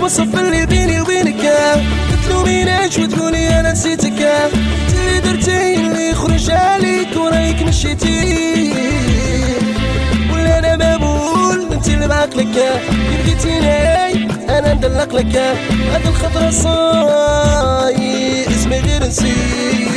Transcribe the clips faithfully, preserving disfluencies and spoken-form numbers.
وصف اللي بيني وبينك، تلوميناش وتقولي انا نسيتك، انت اللي درتي اللي يخرج عليك ورايك مشيتي، ولا انا مامول انت اللي بعقلك، بغيتيني انا ندلق لك، هاد الخطرة صاي اسمي غير نسيت.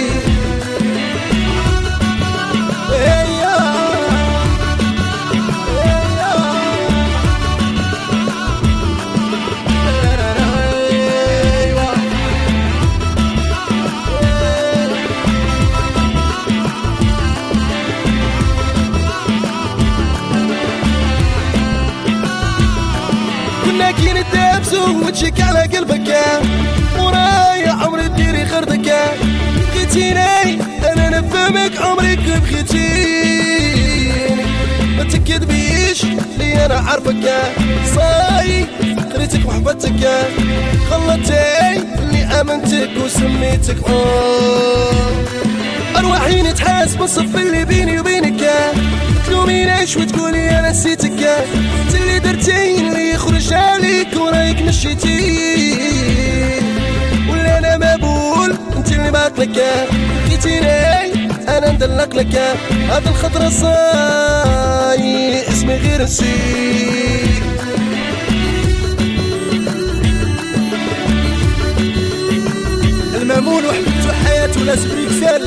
كنا كي نتلابسو وتشيك على قلبك، ورايا عمري ديري خردك، بغيتيني انا نفهمك عمرك بغيتيني، ما تكذبيش لي انا عارفك، صاي قريتك وحبتك، خلطتي اللي امنتك وسميتك، ارواحي نتحاسب الصف اللي بيني وبينك، تلومينيش وتقولي انا نسيتك، انت اللي درتي اللي يخرج عليك ورايك مشيتي، ولا انا مابول انت اللي باطلك، بغيتيني انا ندلق لك، هاد الخطرة صاي اسمي غير نسيت. المامون وحبيبته حياته ناس بريكسل.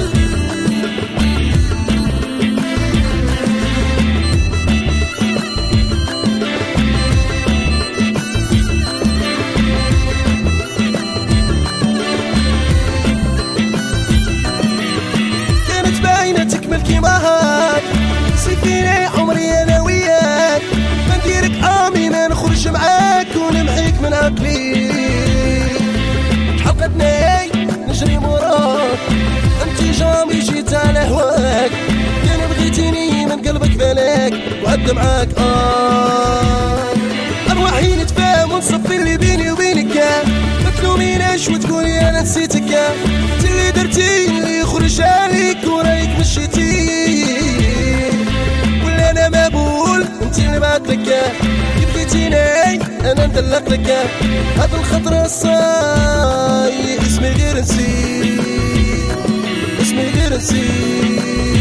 كيماهاك سيفيني عمري انا وياك، ما نديرك امي ما نخرج معاك ونمحيك من عقلي، حلقتني نجري موراك انتي جامي جيت على هواك، كان بغيتيني من قلبك بالك وعد معاك، اه ارواحي نتفاهم ونصفي اللي بيني وبينك، ما تلوميناش وتقولي انا نسيتك، انت اللي درتي اللي يخرج عليك ورايك مشيتي، ولا انا مابول انت اللي باطلك، بغيتيني انا ندلق لك، هاد الخطرة صاي اسمي غير نسيت، اسمي غير نسيت.